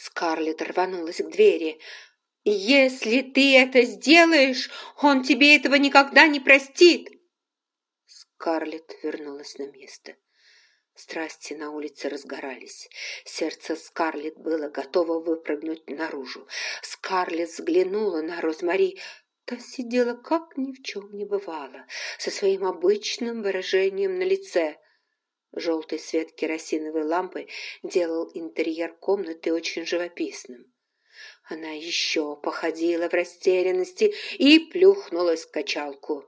Скарлетт рванулась к двери. «Если ты это сделаешь, он тебе этого никогда не простит!» Скарлетт вернулась на место. Страсти на улице разгорались. Сердце Скарлетт было готово выпрыгнуть наружу. Скарлетт взглянула на Розмари. Та сидела, как ни в чем не бывало, со своим обычным выражением на лице. Желтый свет керосиновой лампы делал интерьер комнаты очень живописным. Она еще походила в растерянности и плюхнулась в качалку.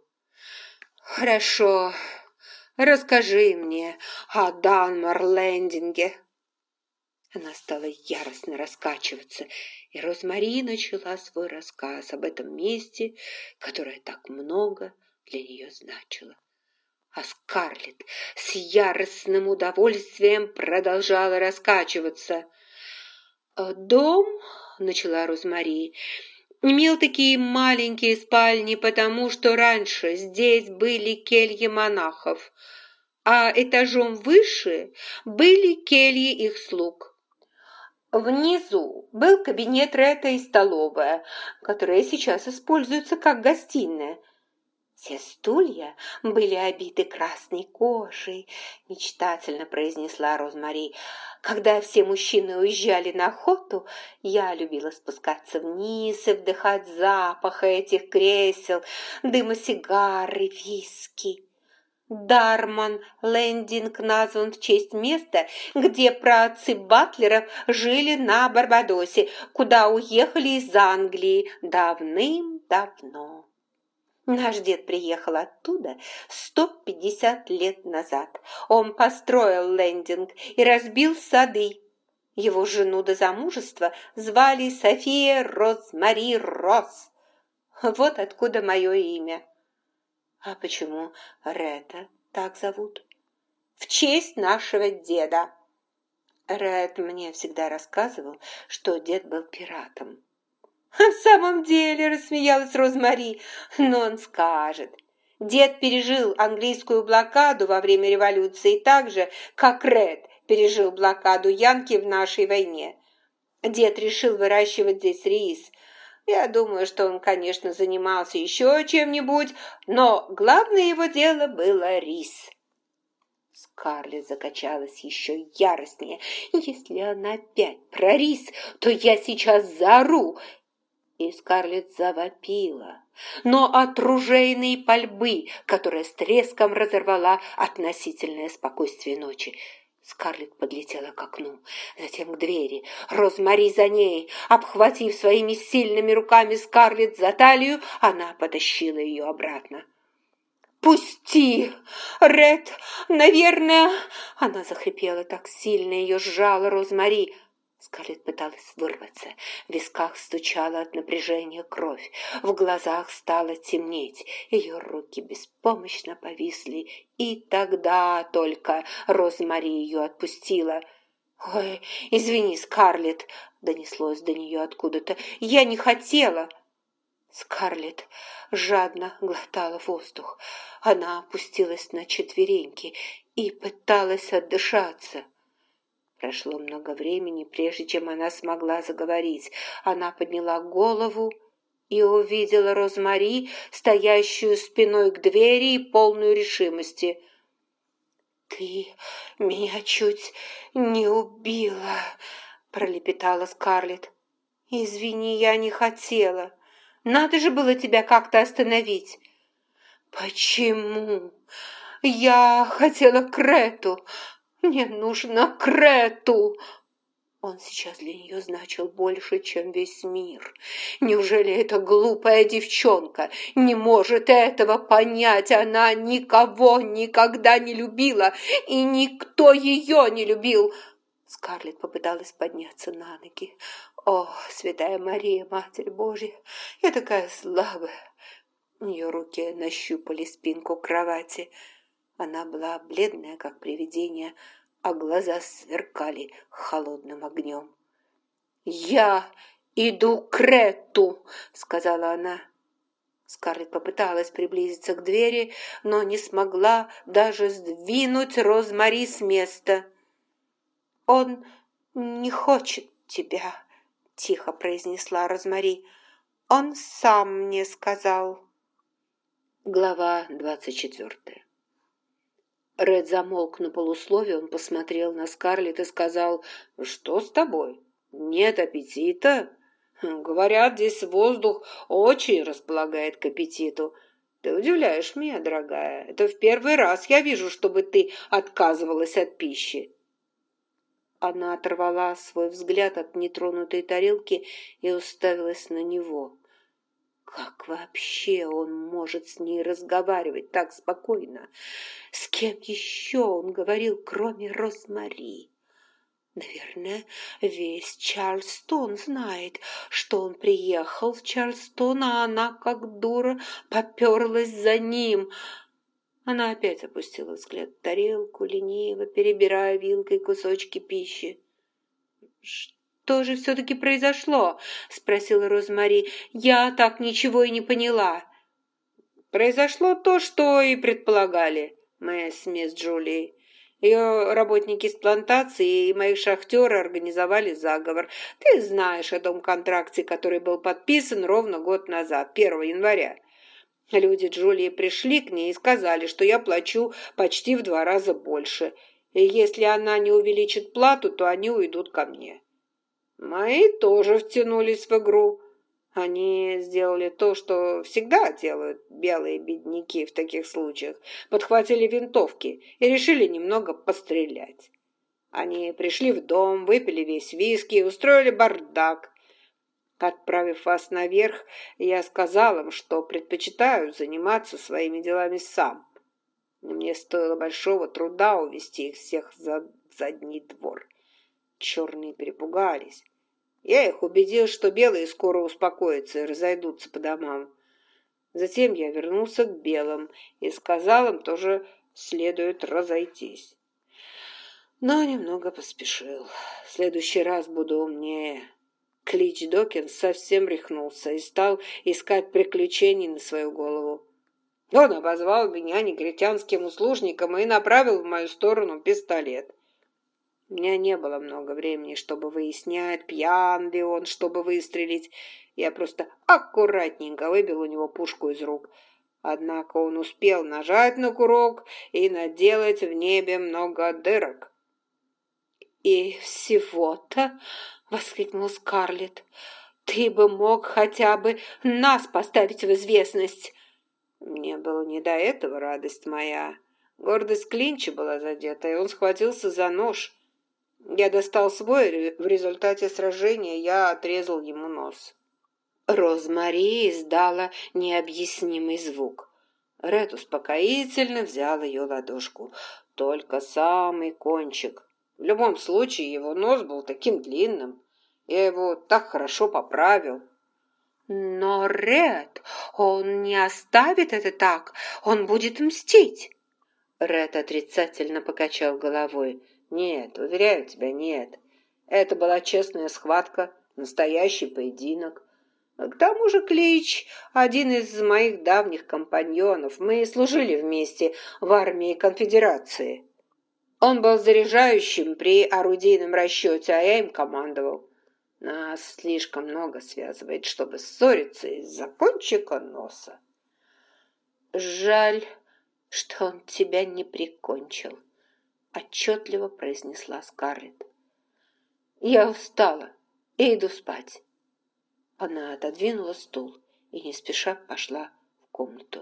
«Хорошо, расскажи мне о Данмор-Лендинге». Она стала яростно раскачиваться, и Розмари начала свой рассказ об этом месте, которое так много для нее значило. А Скарлетт с яростным удовольствием продолжала раскачиваться. «Дом, — начала Розмари, — имел такие маленькие спальни, потому что раньше здесь были кельи монахов, а этажом выше были кельи их слуг. Внизу был кабинет Ретта и столовая, которая сейчас используется как гостиная. Все стулья были обиты красной кожей, — мечтательно произнесла Розмари. Когда все мужчины уезжали на охоту, я любила спускаться вниз и вдыхать запах этих кресел, дыма сигар и виски. Дармон-Лендинг назван в честь места, где праотцы Батлеров жили на Барбадосе, куда уехали из Англии давным-давно. Наш дед приехал оттуда 150 лет назад. Он построил Лендинг и разбил сады. Его жену до замужества звали София Розмари Росс. Вот откуда мое имя. А почему Ретта так зовут? В честь нашего деда. Ред мне всегда рассказывал, что дед был пиратом. «В самом деле, — рассмеялась Розмари, — но он скажет. Дед пережил английскую блокаду во время революции так же, как Ред пережил блокаду Янки в нашей войне. Дед решил выращивать здесь рис. Я думаю, что он, конечно, занимался еще чем-нибудь, но главное его дело было рис». Скарлетт закачалась еще яростнее. «Если она опять про рис, то я сейчас заору!» И Скарлетт завопила, но от ружейной пальбы, которая с треском разорвала относительное спокойствие ночи. Скарлетт подлетела к окну, затем к двери. Розмари за ней. Обхватив своими сильными руками Скарлетт за талию, она потащила ее обратно. «Пусти! Ред, наверное...» Она захрипела так сильно, ее сжала Розмари. Скарлетт пыталась вырваться. В висках стучала от напряжения кровь. В глазах стало темнеть. Ее руки беспомощно повисли. И тогда только Розмари ее отпустила. «Ой, извини, Скарлетт!» — донеслось до нее откуда-то. «Я не хотела!» Скарлетт жадно глотала воздух. Она опустилась на четвереньки и пыталась отдышаться. Прошло много времени, прежде чем она смогла заговорить. Она подняла голову и увидела Розмари, стоящую спиной к двери и полную решимости. «Ты меня чуть не убила», — пролепетала Скарлетт. «Извини, я не хотела. Надо же было тебя как-то остановить». «Почему? Я хотела к Ретту. Мне нужно к Ретту!» Он сейчас для нее значил больше, чем весь мир. Неужели эта глупая девчонка не может этого понять? Она никого никогда не любила, и никто ее не любил. Скарлетт попыталась подняться на ноги. «О, святая Мария, Матерь Божья, я такая слабая!» Ее руки нащупали спинку кровати. Она была бледная, как привидение, а глаза сверкали холодным огнем. «Я иду к Ретту!» — сказала она. Скарлетт попыталась приблизиться к двери, но не смогла даже сдвинуть Розмари с места. «Он не хочет тебя», тихо произнесла Розмари. «Он сам мне сказал». Глава 24. Ред замолк на полусловие, он посмотрел на Скарлетт и сказал: «Что с тобой? Нет аппетита?» «Говорят, здесь воздух очень располагает к аппетиту. Ты удивляешь меня, дорогая. Это в первый раз я вижу, чтобы ты отказывалась от пищи». Она оторвала свой взгляд от нетронутой тарелки и уставилась на него. Как вообще он может с ней разговаривать так спокойно? С кем еще он говорил, кроме Розмари? Наверное, весь Чарльстон знает, что он приехал в Чарльстон, а она, как дура, поперлась за ним. Она опять опустила взгляд в тарелку, лениво перебирая вилкой кусочки пищи. «Что же все-таки произошло?» — спросила Розмари. «Я так ничего и не поняла». «Произошло то, что и предполагали, мы с мисс Джулией. Ее работники с плантации и мои шахтеры организовали заговор. Ты знаешь о том контракте, который был подписан ровно год назад, 1 января. Люди Джулии пришли к ней и сказали, что я плачу почти в 2 раза больше, и если она не увеличит плату, то они уйдут ко мне. Мои тоже втянулись в игру. Они сделали то, что всегда делают белые бедняки в таких случаях. Подхватили винтовки и решили немного пострелять. Они пришли в дом, выпили весь виски и устроили бардак. Отправив вас наверх, я сказал им, что предпочитаю заниматься своими делами сам. Мне стоило большого труда увести их всех в задний двор. Черные перепугались. Я их убедил, что белые скоро успокоятся и разойдутся по домам. Затем я вернулся к белым и сказал им тоже следует разойтись. Но немного поспешил. В следующий раз буду умнее. Клич Докинс совсем рехнулся и стал искать приключений на свою голову. Он обозвал меня негритянским услужником и направил в мою сторону пистолет. У меня не было много времени, чтобы выяснять, пьян ли он, чтобы выстрелить. Я просто аккуратненько выбил у него пушку из рук. Однако он успел нажать на курок и наделать в небе много дырок. «И всего-то!» — воскликнула Скарлетт. «Ты бы мог хотя бы нас поставить в известность!» Мне было не до этого, радость моя. Гордость Клинча была задета, и он схватился за нож. Я достал свой, в результате сражения я отрезал ему нос. Розмари издала необъяснимый звук. Ред успокоительно взял ее ладошку. Только самый кончик. В любом случае, его нос был таким длинным. Я его так хорошо поправил. «Но, Ред, он не оставит это так. Он будет мстить». Ред отрицательно покачал головой. «Нет, уверяю тебя, нет. Это была честная схватка, настоящий поединок. К тому же Клич – один из моих давних компаньонов. Мы служили вместе в армии конфедерации. Он был заряжающим при орудийном расчете, а я им командовал. Нас слишком много связывает, чтобы ссориться из-за кончика носа. Жаль, что он тебя не прикончил, отчетливо произнесла Скарлетт. Я устала и иду спать. Она отодвинула стул и не спеша пошла в комнату.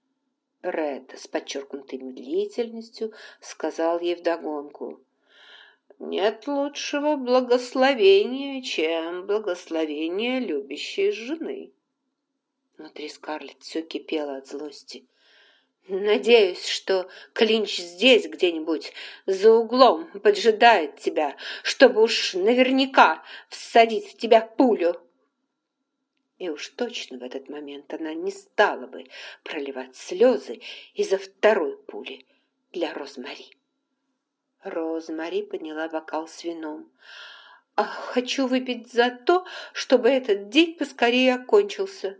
Ред с подчеркнутой медлительностью сказал ей вдогонку: «Нет лучшего благословения, чем благословение любящей жены». Внутри Скарлетт все кипело от злости. «Надеюсь, что Клинч здесь где-нибудь, за углом, поджидает тебя, чтобы уж наверняка всадить в тебя пулю». И уж точно в этот момент она не стала бы проливать слезы из-за второй пули для Розмари. Розмари подняла бокал с вином. «Хочу выпить за то, чтобы этот день поскорее окончился».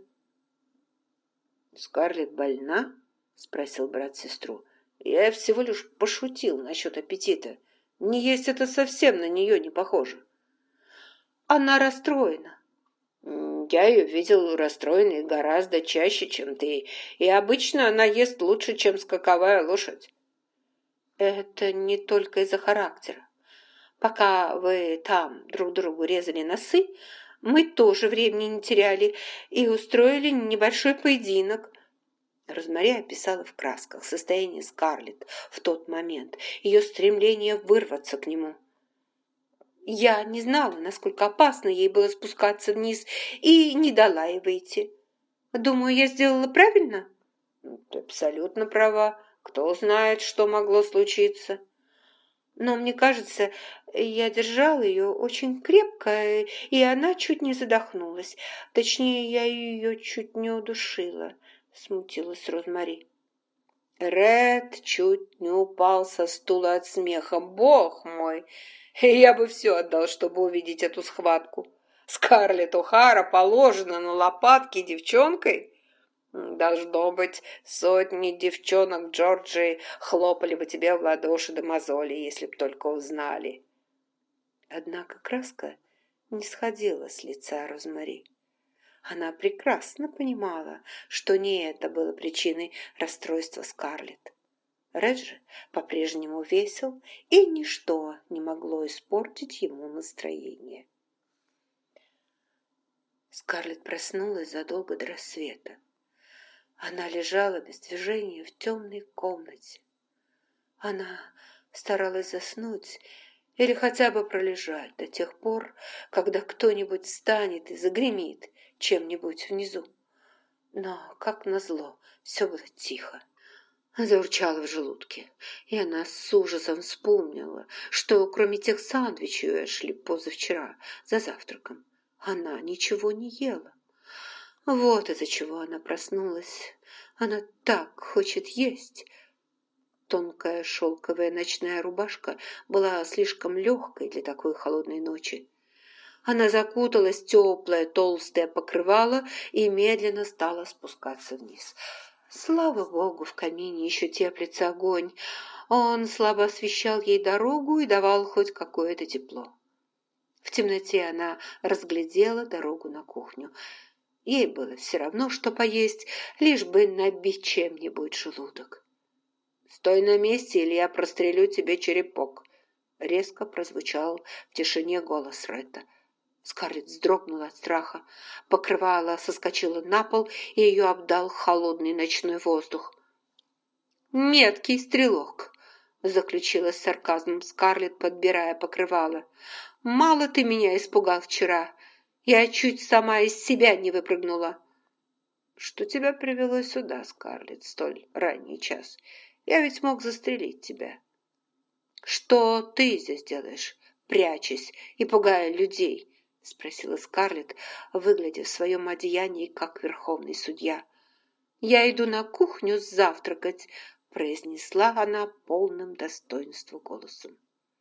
«Скарлетт больна?» — спросил брат сестру. «Я всего лишь пошутил насчет аппетита. Не есть это совсем на нее не похоже». она расстроена». Я ее видел расстроенной гораздо чаще, чем ты, и обычно она ест лучше, чем скаковая лошадь». «Это не только из-за характера. Пока вы там друг другу резали носы, мы тоже времени не теряли и устроили небольшой поединок». Розмари описала в красках состояние Скарлетт в тот момент, ее стремление вырваться к нему. Я не знала, насколько опасно ей было спускаться вниз, и не дала ей выйти. Думаю, я сделала правильно? Ты абсолютно права. Кто знает, что могло случиться. Но мне кажется, я держала ее очень крепко, и она чуть не задохнулась. Точнее, я ее чуть не удушила, смутилась Розмари. Ред чуть не упал со стула от смеха. Бог мой! Я бы все отдал, чтобы увидеть эту схватку. Скарлетт О'Хара положена на лопатки девчонкой. Должно быть, сотни девчонок Джорджии хлопали бы тебе в ладоши до мозоли, если б только узнали. Однако краска не сходила с лица Розмари. Она прекрасно понимала, что не это было причиной расстройства Скарлетт. Ред же по-прежнему весел, и ничто не могло испортить ему настроение. Скарлетт проснулась задолго до рассвета. Она лежала без движения в темной комнате. Она старалась заснуть или хотя бы пролежать до тех пор, когда кто-нибудь встанет и загремит чем-нибудь внизу. Но, как назло, все было тихо. Заурчало в желудке, и она с ужасом вспомнила, что кроме тех сэндвичей у Эшли позавчера за завтраком она ничего не ела. Вот из-за чего она проснулась. Она так хочет есть. Тонкая шелковая ночная рубашка была слишком легкой для такой холодной ночи. Она закуталась в теплое толстое покрывало и медленно стала спускаться вниз. Слава богу, в камине еще теплится огонь. Он слабо освещал ей дорогу и давал хоть какое-то тепло. В темноте она разглядела дорогу на кухню. Ей было все равно, что поесть, лишь бы набить чем-нибудь желудок. «Стой на месте, или я прострелю тебе черепок!» Резко прозвучал в тишине голос Ретта. Скарлетт вздрогнула от страха. Покрывало соскочило на пол, и ее обдал холодный ночной воздух. «Меткий стрелок!» — заключила с сарказмом Скарлетт, подбирая покрывало. «Мало ты меня испугал вчера. Я чуть сама из себя не выпрыгнула». «Что тебя привело сюда, Скарлетт, в столь ранний час? Я ведь мог застрелить тебя». «Что ты здесь делаешь, прячась и пугая людей?» — спросила Скарлетт, выглядя в своем одеянии, как верховный судья. «Я иду на кухню завтракать», — произнесла она полным достоинства голосом.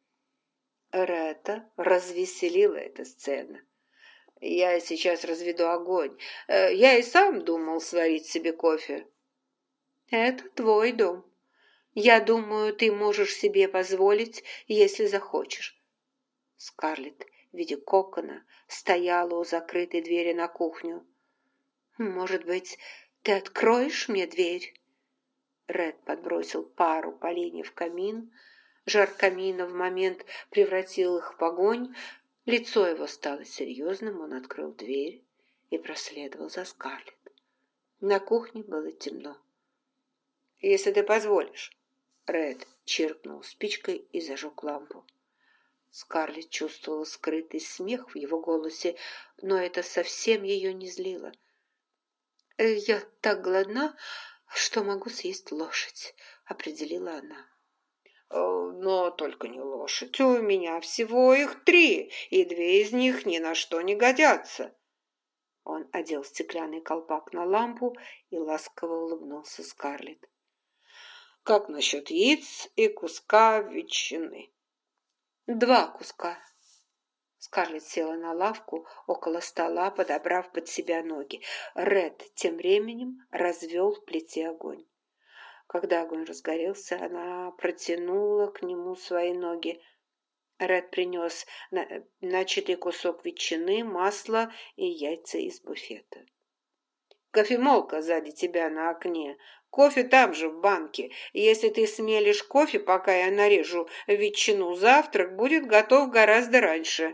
Ретта развеселила эта сцена. «Я сейчас разведу огонь. Я и сам думал сварить себе кофе». «Это твой дом. Я думаю, ты можешь себе позволить, если захочешь». Скарлетт в виде кокона стояла у закрытой двери на кухню. «Может быть, ты откроешь мне дверь?» Ред подбросил пару поленьев в камин. Жар камина в момент превратил их в огонь. Лицо его стало серьезным, он открыл дверь и проследовал за Скарлетт. На кухне было темно. «Если ты позволишь». Ред чиркнул спичкой и зажег лампу. Скарлетт чувствовала скрытый смех в его голосе, но это совсем ее не злило. «Я так голодна, что могу съесть лошадь», — определила она. «Но только не лошадь. У меня всего их 3, и 2 из них ни на что не годятся». Он одел стеклянный колпак на лампу и ласково улыбнулся Скарлетт. «Как насчет яиц и куска ветчины?» 2 куска». Скарлетт села на лавку около стола, подобрав под себя ноги. Ред тем временем развел в плите огонь. Когда огонь разгорелся, она протянула к нему свои ноги. Ред принес начатый кусок ветчины, масло и яйца из буфета. «Кофемолка сзади тебя на окне. Кофе там же, в банке. Если ты смелишь кофе, пока я нарежу ветчину, завтрак будет готов гораздо раньше».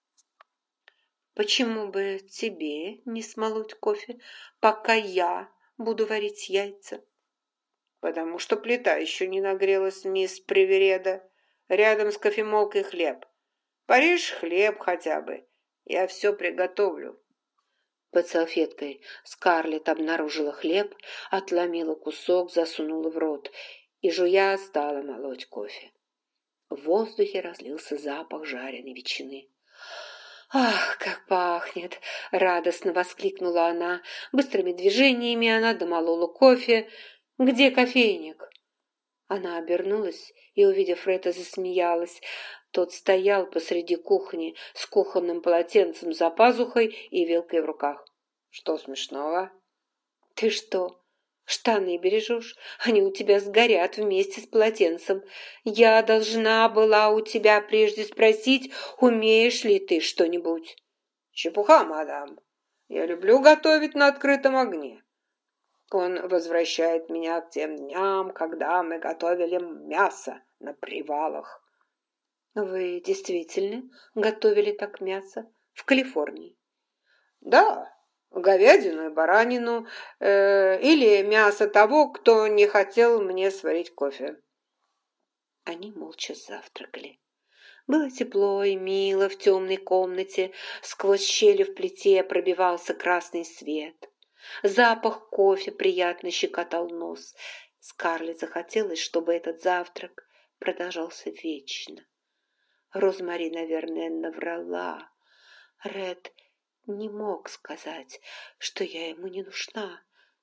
«Почему бы тебе не смолоть кофе, пока я буду варить яйца?» «Потому что плита еще не нагрелась, мисс Привереда. Рядом с кофемолкой хлеб. Порежь хлеб хотя бы. Я все приготовлю». Под салфеткой Скарлетт обнаружила хлеб, отломила кусок, засунула в рот и, жуя, стала молоть кофе. В воздухе разлился запах жареной ветчины. «Ах, как пахнет!» — радостно воскликнула она. Быстрыми движениями она домолола кофе. «Где кофейник?» Она обернулась и, увидев Фреда, засмеялась. Тот стоял посреди кухни с кухонным полотенцем за пазухой и вилкой в руках. «Что смешного?» «Ты что, штаны бережешь? Они у тебя сгорят вместе с полотенцем. Я должна была у тебя прежде спросить, умеешь ли ты что-нибудь?» «Чепуха, мадам. Я люблю готовить на открытом огне. Он возвращает меня к тем дням, когда мы готовили мясо на привалах». «Вы действительно готовили так мясо в Калифорнии?» «Да, говядину и баранину, или мясо того, кто не хотел мне сварить кофе». Они молча завтракали. Было тепло и мило в темной комнате, сквозь щели в плите пробивался красный свет. Запах кофе приятно щекотал нос. Скарлетт захотелось, чтобы этот завтрак продолжался вечно. Розмари, наверное, наврала. Ред не мог сказать, что я ему не нужна.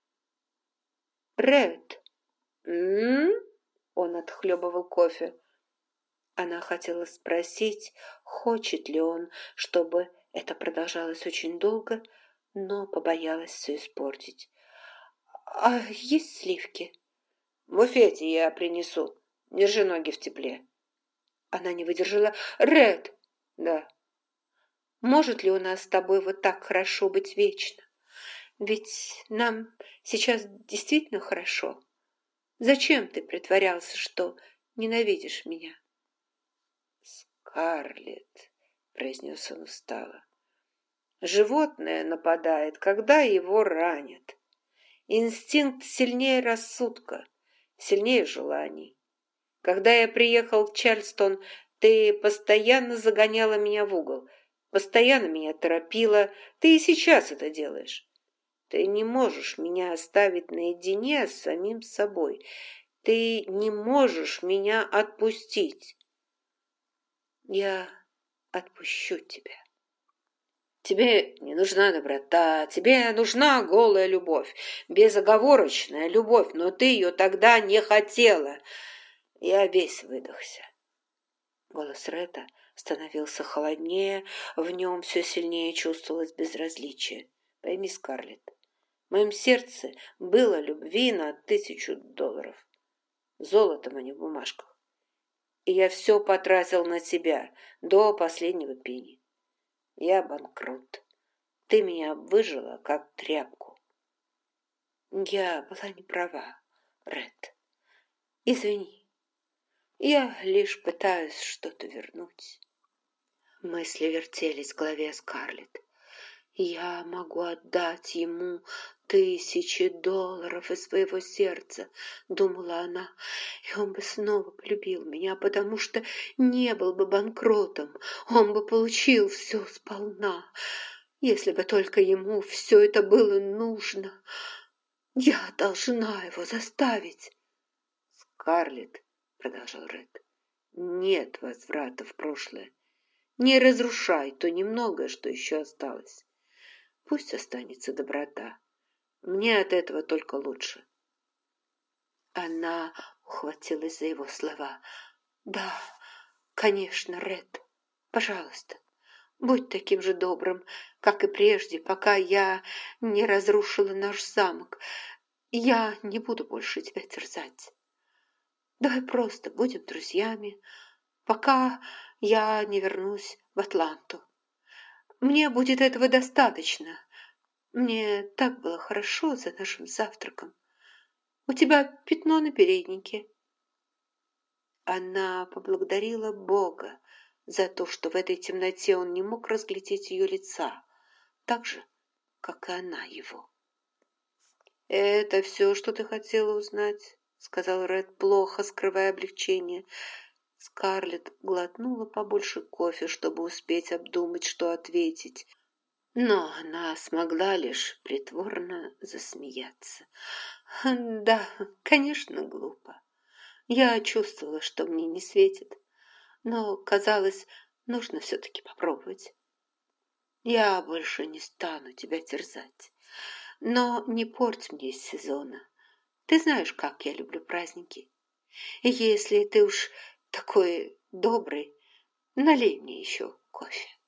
«Ред!» Он отхлебывал кофе. Она хотела спросить, хочет ли он, чтобы это продолжалось очень долго, но побоялась все испортить. «А есть сливки?» «В буфете я принесу. Держи ноги в тепле». Она не выдержала. «Ред!» «Да». «Может ли у нас с тобой вот так хорошо быть вечно? Ведь нам сейчас действительно хорошо. Зачем ты притворялся, что ненавидишь меня?» «Скарлетт», — произнес он устало, — «животное нападает, когда его ранят. Инстинкт сильнее рассудка, сильнее желаний. Когда я приехал в Чарльстон, ты постоянно загоняла меня в угол, постоянно меня торопила, ты и сейчас это делаешь. Ты не можешь меня оставить наедине с самим собой, ты не можешь меня отпустить». «Я отпущу тебя». «Тебе не нужна доброта, тебе нужна голая любовь, безоговорочная любовь, но ты ее тогда не хотела». Я весь выдохся. Голос Ретта становился холоднее, в нем все сильнее чувствовалось безразличие. «Пойми, Скарлетт, в моем сердце было любви на $1000, золотом, а не в бумажках. И я все потратил на тебя до последнего пенни. Я банкрот. Ты меня выжила, как тряпку». «Я была не права, Ред. Извини. Я лишь пытаюсь что-то вернуть». Мысли вертелись в голове Скарлетт. «Я могу отдать ему $1000 из своего сердца», — думала она, «и он бы снова полюбил меня, потому что не был бы банкротом, он бы получил все сполна, если бы только ему все это было нужно. Я должна его заставить». «Скарлетт», — продолжал Ред, — «нет возврата в прошлое. Не разрушай то немногое, что еще осталось. Пусть останется доброта. Мне от этого только лучше». Она ухватилась за его слова. «Да, конечно, Ред, пожалуйста, будь таким же добрым, как и прежде, пока я не разрушила наш замок. Я не буду больше тебя терзать. Давай просто будем друзьями, пока я не вернусь в Атланту. Мне будет этого достаточно. Мне так было хорошо за нашим завтраком. У тебя пятно на переднике». Она поблагодарила Бога за то, что в этой темноте он не мог разглядеть ее лица, так же, как и она его. «Это все, что ты хотела узнать?» — сказал Ред, плохо скрывая облегчение. Скарлетт глотнула побольше кофе, чтобы успеть обдумать, что ответить. Но она смогла лишь притворно засмеяться. «Да, конечно, глупо. Я чувствовала, что мне не светит, но, казалось, нужно все-таки попробовать. Я больше не стану тебя терзать, но не порть мне сезона. Ты знаешь, как я люблю праздники. И если ты уж такой добрый, налей мне еще кофе».